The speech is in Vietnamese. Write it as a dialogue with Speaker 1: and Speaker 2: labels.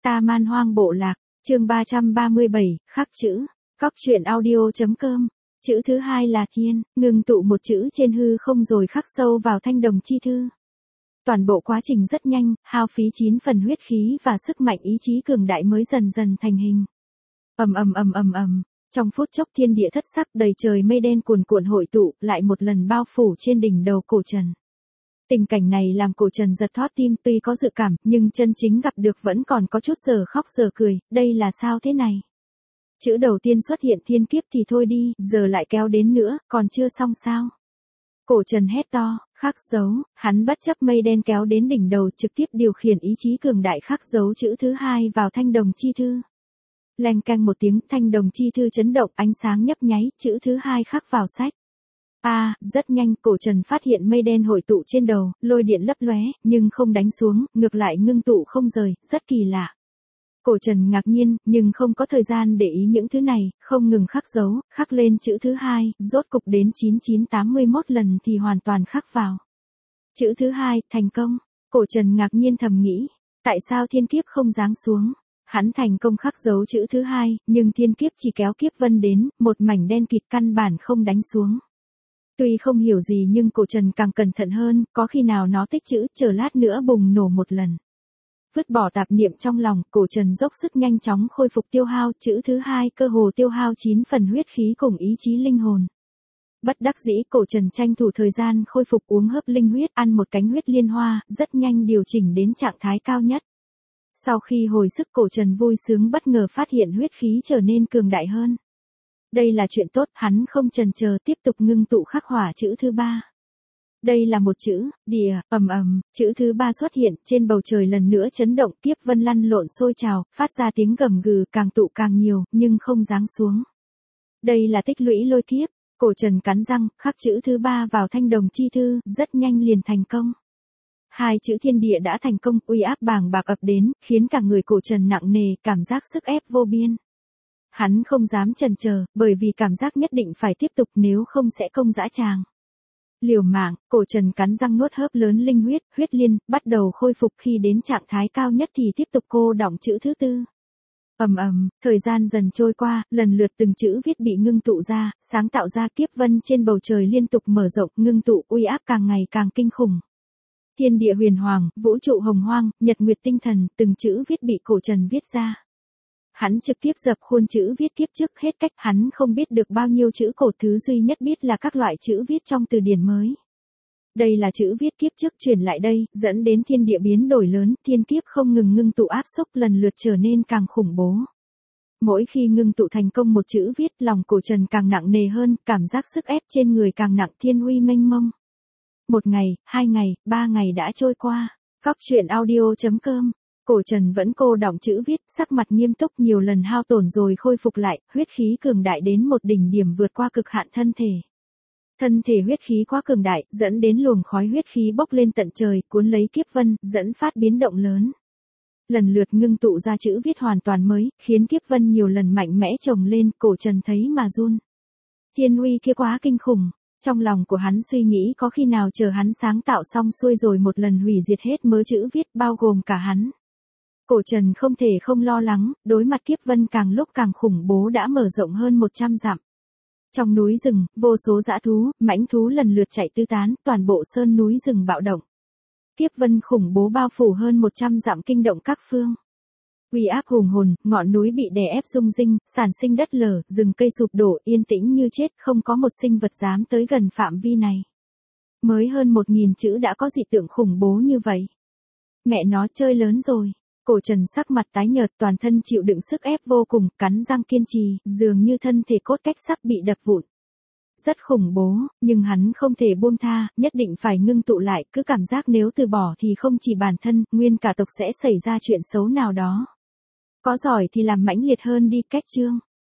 Speaker 1: Ta Man Hoang Bộ Lạc, chương 337, khắc chữ, Cóc truyện audio.com. Chữ thứ hai là thiên, ngừng tụ một chữ trên hư không rồi khắc sâu vào thanh đồng chi thư. Toàn bộ quá trình rất nhanh, hao phí 9 phần huyết khí và sức mạnh ý chí cường đại mới dần dần thành hình. Trong phút chốc thiên địa thất sắc, đầy trời mây đen cuồn cuộn hội tụ, lại một lần bao phủ trên đỉnh đầu Cổ Trần. Tình cảnh này làm Cổ Trần giật thót tim, tuy có dự cảm, nhưng chân chính gặp được vẫn còn có chút giờ khóc giờ cười, đây là sao thế này? Chữ đầu tiên xuất hiện thiên kiếp thì thôi đi, giờ lại kéo đến nữa, còn chưa xong sao? Cổ Trần hét to, khắc dấu, hắn bất chấp mây đen kéo đến đỉnh đầu, trực tiếp điều khiển ý chí cường đại khắc dấu chữ thứ hai vào thanh đồng chi thư. Leng keng một tiếng, thanh đồng chi thư chấn động, ánh sáng nhấp nháy, chữ thứ hai khắc vào sách. Rất nhanh, Cổ Trần phát hiện mây đen hội tụ trên đầu, lôi điện lấp lóe, nhưng không đánh xuống, ngược lại ngưng tụ không rời, rất kỳ lạ. Cổ Trần ngạc nhiên, nhưng không có thời gian để ý những thứ này, không ngừng khắc dấu, khắc lên chữ thứ hai, rốt cục đến 9981 lần thì hoàn toàn khắc vào. Chữ thứ hai, thành công. Cổ Trần ngạc nhiên thầm nghĩ, tại sao thiên kiếp không giáng xuống? Hắn thành công khắc dấu chữ thứ hai, nhưng thiên kiếp chỉ kéo kiếp vân đến, một mảnh đen kịt căn bản không đánh xuống. Tuy không hiểu gì nhưng Cổ Trần càng cẩn thận hơn, có khi nào nó tích chữ, chờ lát nữa bùng nổ một lần. Vứt bỏ tạp niệm trong lòng, Cổ Trần dốc sức nhanh chóng khôi phục tiêu hao, chữ thứ hai cơ hồ tiêu hao 9 phần huyết khí cùng ý chí linh hồn. Bất đắc dĩ, Cổ Trần tranh thủ thời gian khôi phục uống hớp linh huyết, ăn một cánh huyết liên hoa, rất nhanh điều chỉnh đến trạng thái cao nhất. Sau khi hồi sức, Cổ Trần vui sướng bất ngờ phát hiện huyết khí trở nên cường đại hơn. Đây là chuyện tốt, hắn không chần chờ tiếp tục ngưng tụ khắc hỏa chữ thứ ba. Đây là một chữ, địa, chữ thứ ba xuất hiện, trên bầu trời lần nữa chấn động, kiếp vân lăn lộn sôi trào, phát ra tiếng gầm gừ, càng tụ càng nhiều, nhưng không giáng xuống. Đây là tích lũy lôi kiếp. Cổ Trần cắn răng, khắc chữ thứ ba vào thanh đồng chi thư, rất nhanh liền thành công. Hai chữ thiên địa đã thành công, uy áp bàng bạc ập đến, khiến cả người Cổ Trần nặng nề, cảm giác sức ép vô biên. Hắn không dám chần chờ, bởi vì cảm giác nhất định phải tiếp tục, nếu không sẽ công dã tràng. Liều mạng, Cổ Trần cắn răng nuốt hớp lớn linh huyết, huyết liên, bắt đầu khôi phục, khi đến trạng thái cao nhất thì tiếp tục cô đọng chữ thứ tư. Thời gian dần trôi qua, lần lượt từng chữ viết bị ngưng tụ ra, sáng tạo ra kiếp vân trên bầu trời liên tục mở rộng, ngưng tụ, uy áp càng ngày càng kinh khủng. Thiên địa huyền hoàng, vũ trụ hồng hoang, nhật nguyệt tinh thần, từng chữ viết bị Cổ Trần viết ra. Hắn trực tiếp dập khuôn chữ viết kiếp trước hết cách, hắn không biết được bao nhiêu chữ cổ, thứ duy nhất biết là các loại chữ viết trong từ điển mới. Đây là chữ viết kiếp trước truyền lại đây, dẫn đến thiên địa biến đổi lớn, thiên kiếp không ngừng ngưng tụ áp xúc, lần lượt trở nên càng khủng bố. Mỗi khi ngưng tụ thành công một chữ viết, lòng Cổ Trần càng nặng nề hơn, cảm giác sức ép trên người càng nặng, thiên uy mênh mông. 1 ngày, 2 ngày, 3 ngày đã trôi qua. Cóc truyện audio.com. Cổ Trần vẫn cô đọng chữ viết, sắc mặt nghiêm túc, nhiều lần hao tổn rồi khôi phục lại, huyết khí cường đại đến một đỉnh điểm vượt qua cực hạn thân thể. Thân thể huyết khí quá cường đại, dẫn đến luồng khói huyết khí bốc lên tận trời, cuốn lấy kiếp vân, dẫn phát biến động lớn. Lần lượt ngưng tụ ra chữ viết hoàn toàn mới, khiến kiếp vân nhiều lần mạnh mẽ chồng lên, Cổ Trần thấy mà run. Thiên uy kia quá kinh khủng. Trong lòng của hắn suy nghĩ có khi nào chờ hắn sáng tạo xong xuôi rồi một lần hủy diệt hết mớ chữ viết, bao gồm cả hắn. Cổ Trần không thể không lo lắng, đối mặt kiếp vân càng lúc càng khủng bố đã mở rộng hơn 100 dặm. Trong núi rừng, vô số dã thú, mãnh thú lần lượt chạy tứ tán, toàn bộ sơn núi rừng bạo động. Kiếp vân khủng bố bao phủ hơn 100 dặm, kinh động các phương. Uy áp hùng hồn, ngọn núi bị đè ép rung rinh, sản sinh đất lở, rừng cây sụp đổ, yên tĩnh như chết, không có một sinh vật dám tới gần phạm vi này. Mới hơn 1000 chữ đã có dị tượng khủng bố như vậy. Mẹ nó chơi lớn rồi. Cổ Trần sắc mặt tái nhợt, toàn thân chịu đựng sức ép vô cùng, cắn răng kiên trì, dường như thân thể cốt cách sắp bị đập vụn. Rất khủng bố, nhưng hắn không thể buông tha, nhất định phải ngưng tụ lại, cứ cảm giác nếu từ bỏ thì không chỉ bản thân, nguyên cả tộc sẽ xảy ra chuyện xấu nào đó. Có giỏi thì làm mãnh liệt hơn đi, cách chương.